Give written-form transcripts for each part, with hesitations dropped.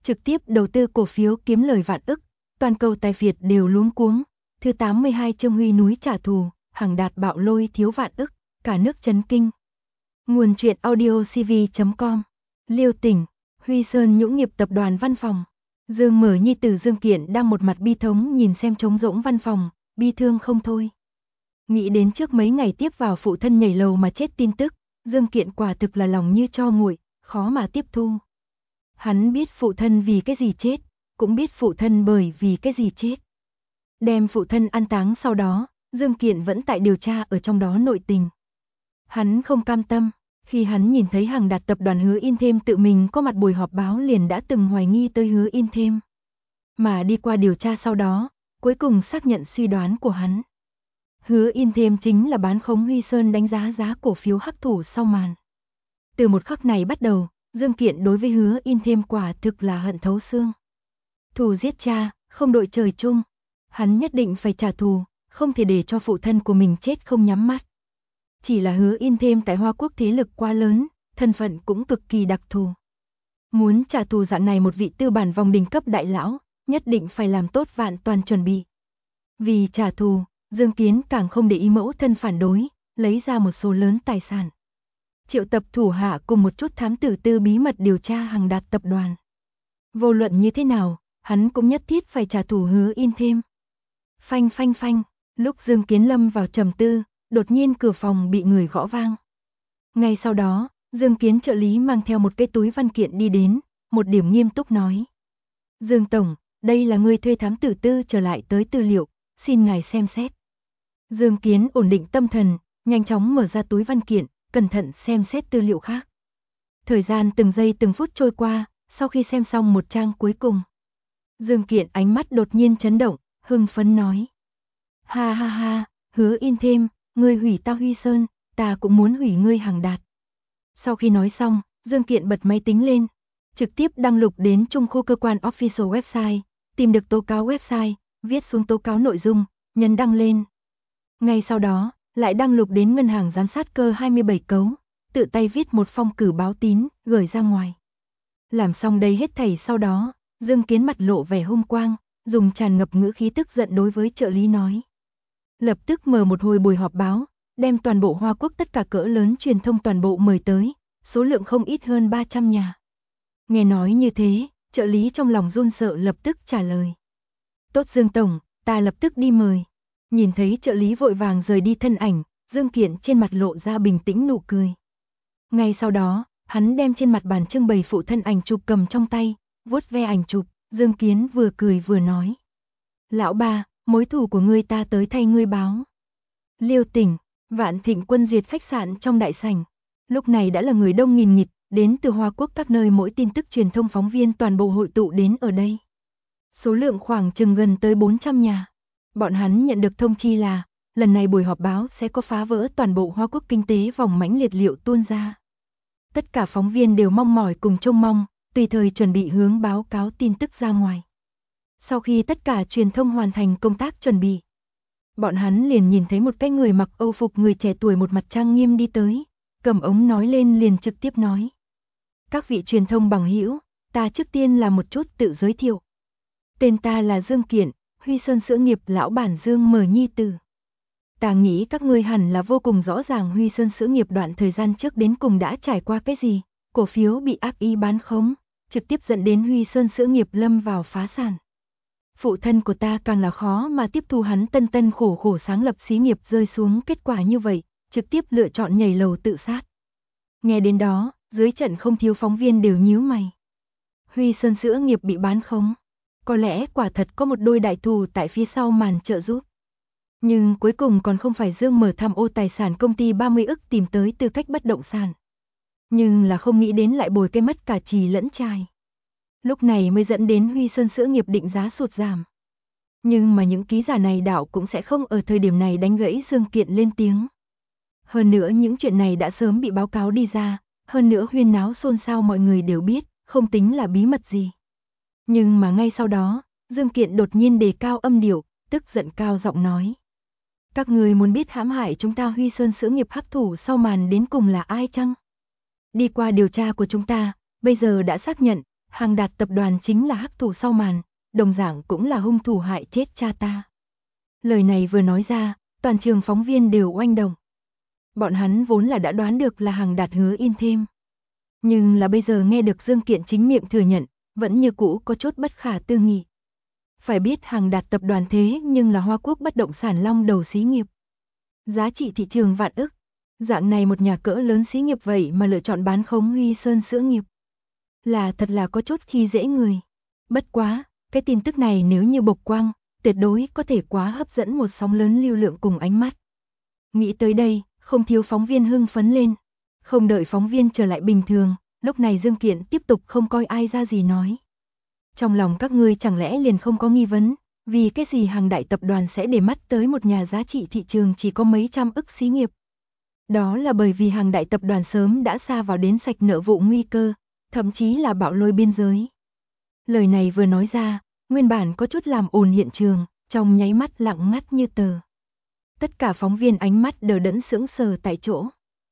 trực tiếp đầu tư cổ phiếu kiếm lời vạn ức, toàn cầu tài Việt đều luống cuống. Thứ 82 Trương Huy núi trả thù, Hằng Đạt bạo lôi thiếu vạn ức, cả nước chấn kinh. Nguồn truyện audio cv.com. Liêu Tỉnh, Huy Sơn Nhũng nghiệp tập đoàn văn phòng. Dương Mở nhi tử Dương Kiện đang một mặt bi thống nhìn xem trống rỗng văn phòng, bi thương không thôi. Nghĩ đến trước mấy ngày tiếp vào phụ thân nhảy lầu mà chết tin tức, Dương Kiện quả thực là lòng như tro nguội, khó mà tiếp thu. Hắn biết phụ thân vì cái gì chết, cũng biết phụ thân bởi vì cái gì chết. Đem phụ thân an táng sau đó, Dương Kiện vẫn tại điều tra ở trong đó nội tình. Hắn không cam tâm, khi hắn nhìn thấy Hằng Đạt tập đoàn Hứa In Thêm tự mình có mặt buổi họp báo liền đã từng hoài nghi tới Hứa In Thêm. Mà đi qua điều tra sau đó, cuối cùng xác nhận suy đoán của hắn. Hứa In Thêm chính là bán khống Huy Sơn đánh giá cổ phiếu hắc thủ sau màn. Từ một khắc này bắt đầu, Dương Kiện đối với Hứa In Thêm quả thực là hận thấu xương. Thù giết cha, không đội trời chung. Hắn nhất định phải trả thù, không thể để cho phụ thân của mình chết không nhắm mắt. Chỉ là Hứa In Thêm tại Hoa Quốc thế lực quá lớn, thân phận cũng cực kỳ đặc thù. Muốn trả thù dạng này một vị tư bản vòng đỉnh cấp đại lão, nhất định phải làm tốt vạn toàn chuẩn bị. Vì trả thù, Dương Kiến càng không để ý mẫu thân phản đối, lấy ra một số lớn tài sản. Triệu tập thủ hạ cùng một chút thám tử tư bí mật điều tra Hằng Đạt tập đoàn. Vô luận như thế nào, hắn cũng nhất thiết phải trả thù Hứa In Thêm. Phanh phanh phanh, lúc Dương Kiến lâm vào trầm tư, đột nhiên cửa phòng bị người gõ vang. Ngay sau đó, Dương Kiến trợ lý mang theo một cái túi văn kiện đi đến, một điểm nghiêm túc nói. Dương Tổng, đây là người thuê thám tử tư trở lại tới tư liệu, xin ngài xem xét. Dương Kiến ổn định tâm thần, nhanh chóng mở ra túi văn kiện, cẩn thận xem xét tư liệu khác. Thời gian từng giây từng phút trôi qua, sau khi xem xong một trang cuối cùng. Dương Kiện ánh mắt đột nhiên chấn động, hưng phấn nói. Ha ha ha, Hứa In Thêm, ngươi hủy ta Huy Sơn, ta cũng muốn hủy ngươi Hằng Đạt. Sau khi nói xong, Dương Kiện bật máy tính lên, trực tiếp đăng lục đến trung khu cơ quan official website, tìm được tố cáo website, viết xuống tố cáo nội dung, nhấn đăng lên. Ngay sau đó, lại đăng lục đến ngân hàng giám sát cơ 27 cấu, tự tay viết một phong cử báo tín, gửi ra ngoài. Làm xong đây hết thảy sau đó, Dương Kiến mặt lộ vẻ hung quang, dùng tràn ngập ngữ khí tức giận đối với trợ lý nói. Lập tức mở một hồi buổi họp báo, đem toàn bộ Hoa Quốc tất cả cỡ lớn truyền thông toàn bộ mời tới, số lượng không ít hơn 300 nhà. Nghe nói như thế, trợ lý trong lòng run sợ lập tức trả lời. Tốt Dương Tổng, ta lập tức đi mời. Nhìn thấy trợ lý vội vàng rời đi thân ảnh, Dương Kiện trên mặt lộ ra bình tĩnh nụ cười. Ngay sau đó, hắn đem trên mặt bàn trưng bày phụ thân ảnh chụp cầm trong tay, vuốt ve ảnh chụp, Dương Kiến vừa cười vừa nói. Lão ba, mối thù của ngươi ta tới thay ngươi báo. Liêu Tỉnh, Vạn Thịnh Quân Duyệt khách sạn trong đại sảnh. Lúc này đã là người đông nghìn nghịt, đến từ Hoa Quốc các nơi mỗi tin tức truyền thông phóng viên toàn bộ hội tụ đến ở đây. Số lượng khoảng chừng gần tới 400 nhà. Bọn hắn nhận được thông chi là, lần này buổi họp báo sẽ có phá vỡ toàn bộ Hoa Quốc kinh tế vòng mãnh liệt liệu tuôn ra. Tất cả phóng viên đều mong mỏi cùng trông mong, tùy thời chuẩn bị hướng báo cáo tin tức ra ngoài. Sau khi tất cả truyền thông hoàn thành công tác chuẩn bị, bọn hắn liền nhìn thấy một cái người mặc Âu phục người trẻ tuổi một mặt trang nghiêm đi tới, cầm ống nói lên liền trực tiếp nói. Các vị truyền thông bằng hữu, ta trước tiên là một chút tự giới thiệu. Tên ta là Dương Kiện, Huy Sơn Sữa Nghiệp lão bản Dương Mở nhi tử. Ta nghĩ các ngươi hẳn là vô cùng rõ ràng Huy Sơn Sữa Nghiệp đoạn thời gian trước đến cùng đã trải qua cái gì, cổ phiếu bị ác ý bán khống, trực tiếp dẫn đến Huy Sơn Sữa Nghiệp lâm vào phá sản. Phụ thân của ta càng là khó mà tiếp thu hắn tân khổ khổ sáng lập xí nghiệp rơi xuống kết quả như vậy, trực tiếp lựa chọn nhảy lầu tự sát. Nghe đến đó, dưới trận không thiếu phóng viên đều nhíu mày. Huy Sơn Sữa Nghiệp bị bán khống, có lẽ quả thật có một đôi đại thù tại phía sau màn trợ giúp. Nhưng cuối cùng còn không phải Dương Mở tham ô tài sản công ty 30 ức tìm tới tư cách bất động sản. Nhưng là không nghĩ đến lại bồi cái mất cả trì lẫn trài. Lúc này mới dẫn đến Huy Sơn Sữa Nghiệp định giá sụt giảm. Nhưng mà những ký giả này đảo cũng sẽ không ở thời điểm này đánh gãy Dương Kiện lên tiếng. Hơn nữa những chuyện này đã sớm bị báo cáo đi ra, hơn nữa huyên náo xôn xao mọi người đều biết, không tính là bí mật gì. Nhưng mà ngay sau đó, Dương Kiện đột nhiên đề cao âm điệu, tức giận cao giọng nói. Các người muốn biết hãm hại chúng ta Huy Sơn Sữa Nghiệp hắc thủ sau màn đến cùng là ai chăng? Đi qua điều tra của chúng ta, bây giờ đã xác nhận, Hàng Đạt tập đoàn chính là hắc thủ sau màn, đồng dạng cũng là hung thủ hại chết cha ta. Lời này vừa nói ra, toàn trường phóng viên đều oanh động. Bọn hắn vốn là đã đoán được là Hàng Đạt hứa in thêm. Nhưng là bây giờ nghe được Dương Kiện chính miệng thừa nhận, vẫn như cũ có chút bất khả tư nghị. Phải biết Hàng Đạt tập đoàn thế nhưng là Hoa Quốc bất động sản long đầu xí nghiệp. Giá trị thị trường vạn ức. Dạng này một nhà cỡ lớn xí nghiệp vậy mà lựa chọn bán khống Huy Sơn sữa nghiệp. Là thật là có chút khi dễ người. Bất quá, cái tin tức này nếu như bộc quang, tuyệt đối có thể quá hấp dẫn một sóng lớn lưu lượng cùng ánh mắt. Nghĩ tới đây, không thiếu phóng viên hưng phấn lên. Không đợi phóng viên trở lại bình thường, lúc này Dương Kiện tiếp tục không coi ai ra gì nói. Trong lòng các ngươi chẳng lẽ liền không có nghi vấn, vì cái gì Hàng đại tập đoàn sẽ để mắt tới một nhà giá trị thị trường chỉ có mấy trăm ức xí nghiệp. Đó là bởi vì Hàng đại tập đoàn sớm đã sa vào đến sạch nợ vụ nguy cơ, thậm chí là bạo lôi biên giới. Lời này vừa nói ra, nguyên bản có chút làm ồn hiện trường, trong nháy mắt lặng ngắt như tờ. Tất cả phóng viên ánh mắt đờ đẫn sững sờ tại chỗ.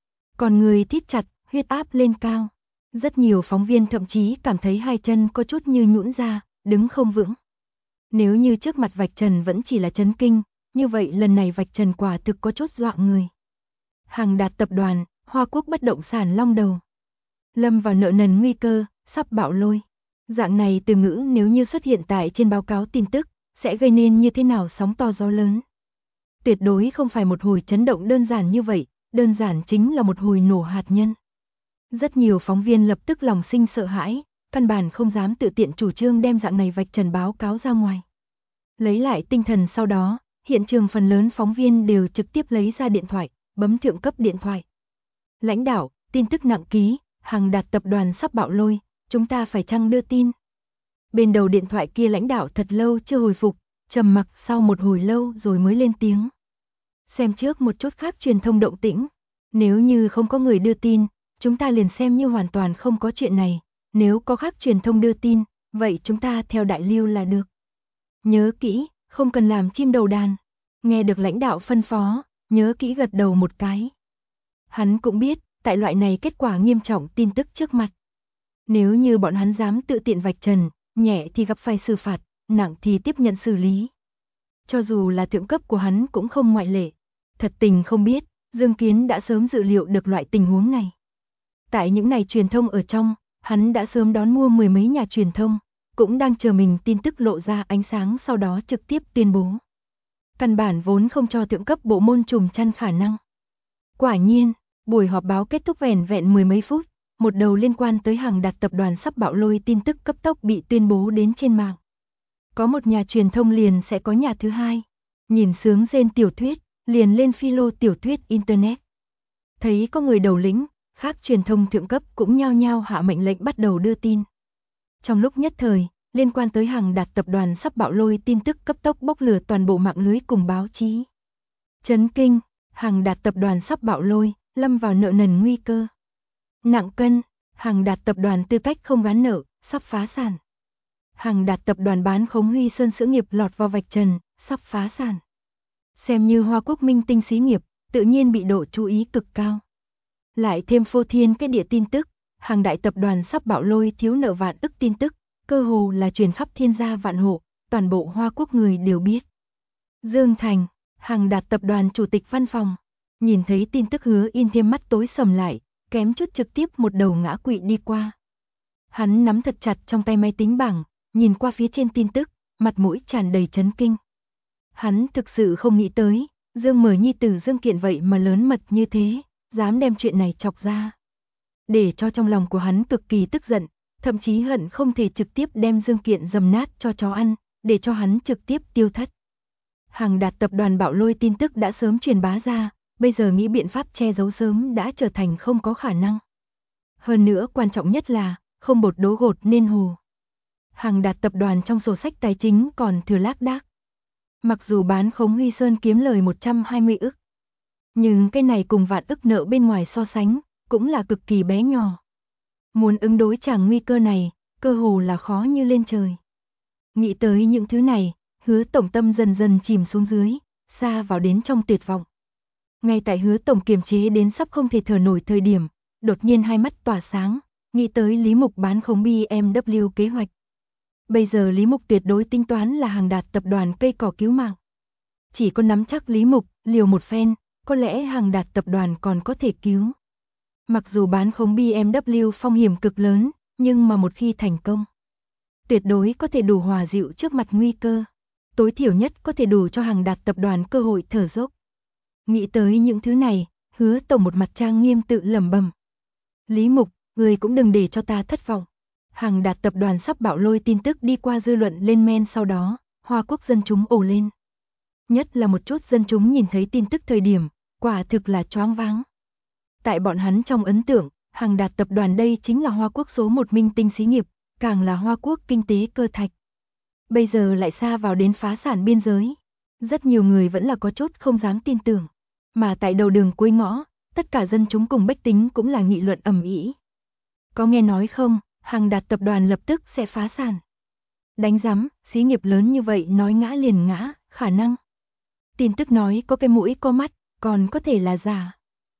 Còn người thít chặt, huyết áp lên cao. Rất nhiều phóng viên thậm chí cảm thấy hai chân có chút như nhũn ra, đứng không vững. Nếu như trước mặt vạch trần vẫn chỉ là chấn kinh, như vậy lần này vạch trần quả thực có chút dọa người. Hàng Đạt tập đoàn, Hoa Quốc bất động sản long đầu. Lâm vào nợ nần nguy cơ, sắp bạo lôi. Dạng này từ ngữ nếu như xuất hiện tại trên báo cáo tin tức, sẽ gây nên như thế nào sóng to gió lớn. Tuyệt đối không phải một hồi chấn động đơn giản như vậy, đơn giản chính là một hồi nổ hạt nhân. Rất nhiều phóng viên lập tức lòng sinh sợ hãi, căn bản không dám tự tiện chủ trương đem dạng này vạch trần báo cáo ra ngoài. Lấy lại tinh thần sau đó, hiện trường phần lớn phóng viên đều trực tiếp lấy ra điện thoại, bấm thượng cấp điện thoại. Lãnh đạo, tin tức nặng ký, Hàng Đạt tập đoàn sắp bạo lôi, chúng ta phải chăng đưa tin? Bên đầu điện thoại kia lãnh đạo thật lâu chưa hồi phục, trầm mặc sau một hồi lâu rồi mới lên tiếng. Xem trước một chút khác truyền thông động tĩnh, nếu như không có người đưa tin, chúng ta liền xem như hoàn toàn không có chuyện này, nếu có khác truyền thông đưa tin, vậy chúng ta theo đại lưu là được. Nhớ kỹ, không cần làm chim đầu đàn. Nghe được lãnh đạo phân phó, nhớ kỹ gật đầu một cái. Hắn cũng biết, tại loại này kết quả nghiêm trọng tin tức trước mặt. Nếu như bọn hắn dám tự tiện vạch trần, nhẹ thì gặp phải xử phạt, nặng thì tiếp nhận xử lý. Cho dù là thượng cấp của hắn cũng không ngoại lệ. Thật tình không biết, Dương Kiến đã sớm dự liệu được loại tình huống này. Tại những này truyền thông ở trong, hắn đã sớm đón mua mười mấy nhà truyền thông, cũng đang chờ mình tin tức lộ ra ánh sáng sau đó trực tiếp tuyên bố. Căn bản vốn không cho thượng cấp bộ môn trùm chăn khả năng. Quả nhiên, buổi họp báo kết thúc vẻn vẹn mười mấy phút, một đầu liên quan tới Hàng Đạt tập đoàn sắp bạo lôi tin tức cấp tốc bị tuyên bố đến trên mạng. Có một nhà truyền thông liền sẽ có nhà thứ hai. Nhìn sướng rên tiểu thuyết, liền lên philo tiểu thuyết internet. Thấy có người đầu lĩnh, khác truyền thông thượng cấp cũng nhao nhao hạ mệnh lệnh bắt đầu đưa tin. Trong lúc nhất thời, liên quan tới Hàng Đạt tập đoàn sắp bạo lôi tin tức cấp tốc bốc lửa toàn bộ mạng lưới cùng báo chí. Chấn kinh, Hàng Đạt tập đoàn sắp bạo lôi, lâm vào nợ nần nguy cơ. Nặng cân, Hàng Đạt tập đoàn tư cách không gán nợ, sắp phá sản. Hàng Đạt tập đoàn bán khống Huy Sơn sữa nghiệp lọt vào vạch trần, sắp phá sản. Xem như Hoa Quốc minh tinh xí nghiệp, tự nhiên bị độ chú ý cực cao. Lại thêm phô thiên cái địa tin tức, Hàng đại tập đoàn sắp bạo lôi thiếu nợ vạn ức tin tức, cơ hồ là truyền khắp thiên gia vạn hộ, toàn bộ Hoa Quốc người đều biết. Dương Thành, Hàng Đạt tập đoàn chủ tịch văn phòng, nhìn thấy tin tức hứa in thêm mắt tối sầm lại, kém chút trực tiếp một đầu ngã quỵ đi qua. Hắn nắm thật chặt trong tay máy tính bảng, nhìn qua phía trên tin tức, mặt mũi tràn đầy chấn kinh. Hắn thực sự không nghĩ tới, Dương Mở nhi tử Dương Kiện vậy mà lớn mật như thế, dám đem chuyện này chọc ra. Để cho trong lòng của hắn cực kỳ tức giận, thậm chí hận không thể trực tiếp đem Dương Kiện dầm nát cho chó ăn, để cho hắn trực tiếp tiêu thất. Hàng Đạt tập đoàn bạo lôi tin tức đã sớm truyền bá ra, bây giờ nghĩ biện pháp che giấu sớm đã trở thành không có khả năng. Hơn nữa quan trọng nhất là, không bột đố gột nên hồ. Hàng Đạt tập đoàn trong sổ sách tài chính còn thừa lác đác. Mặc dù bán khống Huy Sơn kiếm lời 120 ức, nhưng cái này cùng vạn ức nợ bên ngoài so sánh, cũng là cực kỳ bé nhỏ. Muốn ứng đối chàng nguy cơ này, cơ hồ là khó như lên trời. Nghĩ tới những thứ này, Hứa tổng tâm dần dần chìm xuống dưới, xa vào đến trong tuyệt vọng. Ngay tại Hứa tổng kiềm chế đến sắp không thể thở nổi thời điểm, đột nhiên hai mắt tỏa sáng, nghĩ tới Lý Mục bán khống BMW kế hoạch. Bây giờ Lý Mục tuyệt đối tính toán là Hằng Đạt tập đoàn cây cỏ cứu mạng. Chỉ có nắm chắc Lý Mục liều một phen, có lẽ Hằng Đạt tập đoàn còn có thể cứu. Mặc dù bán khống BMW phong hiểm cực lớn, nhưng mà một khi thành công, tuyệt đối có thể đủ hòa dịu trước mặt nguy cơ. Tối thiểu nhất có thể đủ cho Hằng Đạt tập đoàn cơ hội thở dốc. Nghĩ tới những thứ này, Hứa Tổng một mặt trang nghiêm tự lẩm bẩm. Lý Mục, người cũng đừng để cho ta thất vọng. Hằng Đạt tập đoàn sắp bạo lôi tin tức đi qua dư luận lên men, sau đó, Hoa Quốc dân chúng ồ lên. Nhất là một chút dân chúng nhìn thấy tin tức thời điểm, quả thực là choáng váng. Tại bọn hắn trong ấn tượng, Hằng Đạt tập đoàn đây chính là Hoa Quốc số một minh tinh xí nghiệp, càng là Hoa Quốc kinh tế cơ thạch. Bây giờ lại xa vào đến phá sản biên giới. Rất nhiều người vẫn là có chút không dám tin tưởng. Mà tại đầu đường cuối ngõ, tất cả dân chúng cùng bách tính cũng là nghị luận ầm ĩ. Có nghe nói không, Hằng Đạt tập đoàn lập tức sẽ phá sản. Đánh rắm, xí nghiệp lớn như vậy nói ngã liền ngã, khả năng. Tin tức nói có cái mũi có mắt, còn có thể là giả.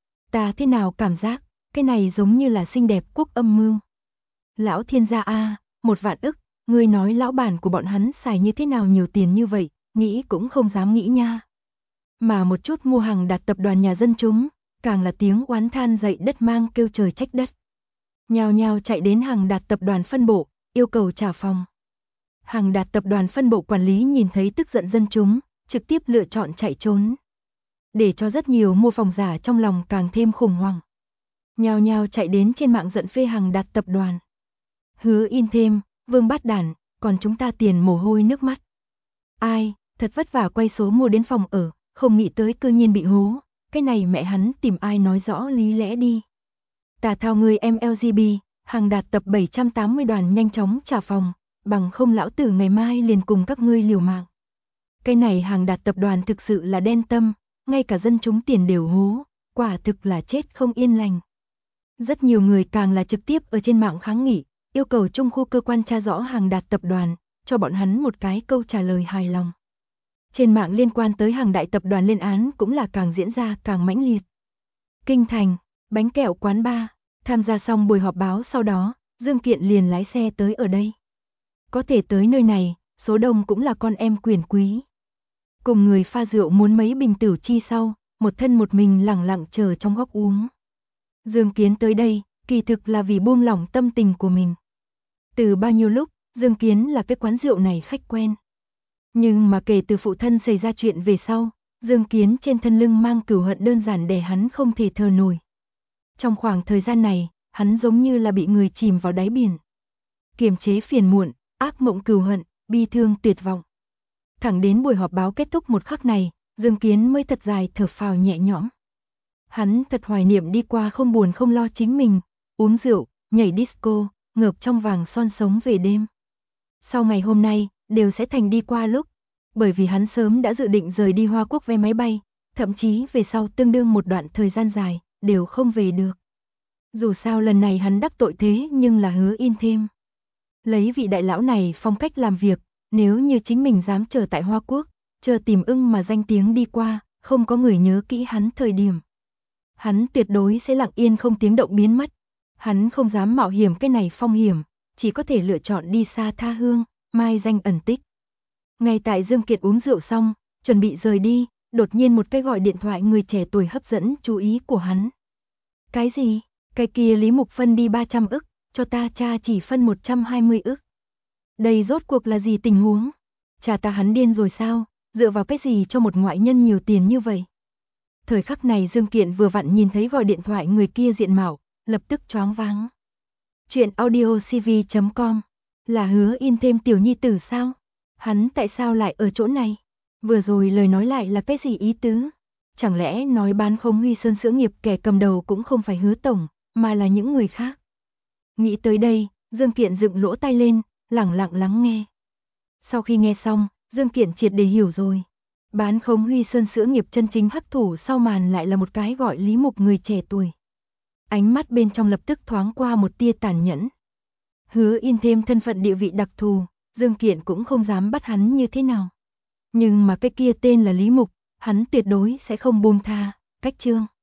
Ta thế nào cảm giác, cái này giống như là xinh đẹp quốc âm mưu. Lão thiên gia a, 1 vạn ức, ngươi nói lão bản của bọn hắn xài như thế nào nhiều tiền như vậy, nghĩ cũng không dám nghĩ nha. Mà một chút mua Hằng Đạt tập đoàn nhà dân chúng, càng là tiếng oán than dậy đất mang kêu trời trách đất. Nhào nhào chạy đến Hằng Đạt tập đoàn phân bộ, yêu cầu trả phòng. Hằng Đạt tập đoàn phân bộ quản lý nhìn thấy tức giận dân chúng, trực tiếp lựa chọn chạy trốn. Để cho rất nhiều mua phòng giả trong lòng càng thêm khủng hoảng. Nhào nhào chạy đến trên mạng giận phê Hằng Đạt tập đoàn. Hứa in thêm, Vương Bát Đản, còn chúng ta tiền mồ hôi nước mắt. Ai, thật vất vả quay số mua đến phòng ở, không nghĩ tới cư nhiên bị hố, cái này mẹ hắn tìm ai nói rõ lý lẽ đi. Tà thao người MLGB, Hằng Đạt tập 780 đoàn nhanh chóng trả phòng, bằng không lão tử ngày mai liền cùng các ngươi liều mạng. Cái này Hằng Đạt tập đoàn thực sự là đen tâm, ngay cả dân chúng tiền đều hố, quả thực là chết không yên lành. Rất nhiều người càng là trực tiếp ở trên mạng kháng nghị, yêu cầu trung khu cơ quan tra rõ Hằng Đạt tập đoàn, cho bọn hắn một cái câu trả lời hài lòng. Trên mạng liên quan tới Hằng Đại tập đoàn lên án cũng là càng diễn ra càng mãnh liệt. Kinh thành, bánh kẹo quán bar, tham gia xong buổi họp báo sau đó, Dương Kiện liền lái xe tới ở đây. Có thể tới nơi này, số đông cũng là con em quyền quý. Cùng người pha rượu muốn mấy bình tử chi sau, một thân một mình lẳng lặng chờ trong góc uống. Dương Kiến tới đây, kỳ thực là vì buông lỏng tâm tình của mình. Từ bao nhiêu lúc, Dương Kiến là cái quán rượu này khách quen. Nhưng mà kể từ phụ thân xảy ra chuyện về sau, Dương Kiến trên thân lưng mang cửu hận đơn giản để hắn không thể thở nổi. Trong khoảng thời gian này, hắn giống như là bị người chìm vào đáy biển. Kiềm chế phiền muộn, ác mộng cừu hận, bi thương tuyệt vọng. Thẳng đến buổi họp báo kết thúc một khắc này, Dương Kiến mới thật dài thở phào nhẹ nhõm. Hắn thật hoài niệm đi qua không buồn không lo chính mình, uống rượu, nhảy disco, ngợp trong vàng son sống về đêm. Sau ngày hôm nay, đều sẽ thành đi qua lúc, bởi vì hắn sớm đã dự định rời đi Hoa Quốc vé máy bay, thậm chí về sau tương đương một đoạn thời gian dài, đều không về được. Dù sao lần này hắn đắc tội thế nhưng là Hứa In thêm. Lấy vị đại lão này phong cách làm việc, nếu như chính mình dám chờ tại Hoa Quốc, chờ tìm ưng mà danh tiếng đi qua, không có người nhớ kỹ hắn thời điểm. Hắn tuyệt đối sẽ lặng yên không tiếng động biến mất. Hắn không dám mạo hiểm cái này phong hiểm, chỉ có thể lựa chọn đi xa tha hương, mai danh ẩn tích. Ngay tại Dương Kiệt uống rượu xong, chuẩn bị rời đi, đột nhiên một cái gọi điện thoại người trẻ tuổi hấp dẫn chú ý của hắn. Cái gì? Cái kia Lý Mục phân đi 300 ức, cho ta cha chỉ phân 120 ức. Đây rốt cuộc là gì tình huống? Cha ta hắn điên rồi sao? Dựa vào cái gì cho một ngoại nhân nhiều tiền như vậy? Thời khắc này Dương Kiện vừa vặn nhìn thấy gọi điện thoại người kia diện mạo, lập tức choáng váng. Chuyện audiocv.com, là Hứa In thêm tiểu nhi tử sao? Hắn tại sao lại ở chỗ này? Vừa rồi lời nói lại là cái gì ý tứ? Chẳng lẽ nói bán khống Huy Sơn Sữa nghiệp kẻ cầm đầu cũng không phải Hứa tổng, mà là những người khác? Nghĩ tới đây, Dương Kiện dựng lỗ tai lên, lẳng lặng lắng nghe. Sau khi nghe xong, Dương Kiện triệt để hiểu rồi. Bán khống Huy Sơn Sữa nghiệp chân chính hắc thủ sau màn lại là một cái gọi Lý Mục người trẻ tuổi. Ánh mắt bên trong lập tức thoáng qua một tia tàn nhẫn. Hứa In thêm thân phận địa vị đặc thù, Dương Kiện cũng không dám bắt hắn như thế nào. Nhưng mà cái kia tên là Lý Mục, hắn tuyệt đối sẽ không buông tha. Cách chương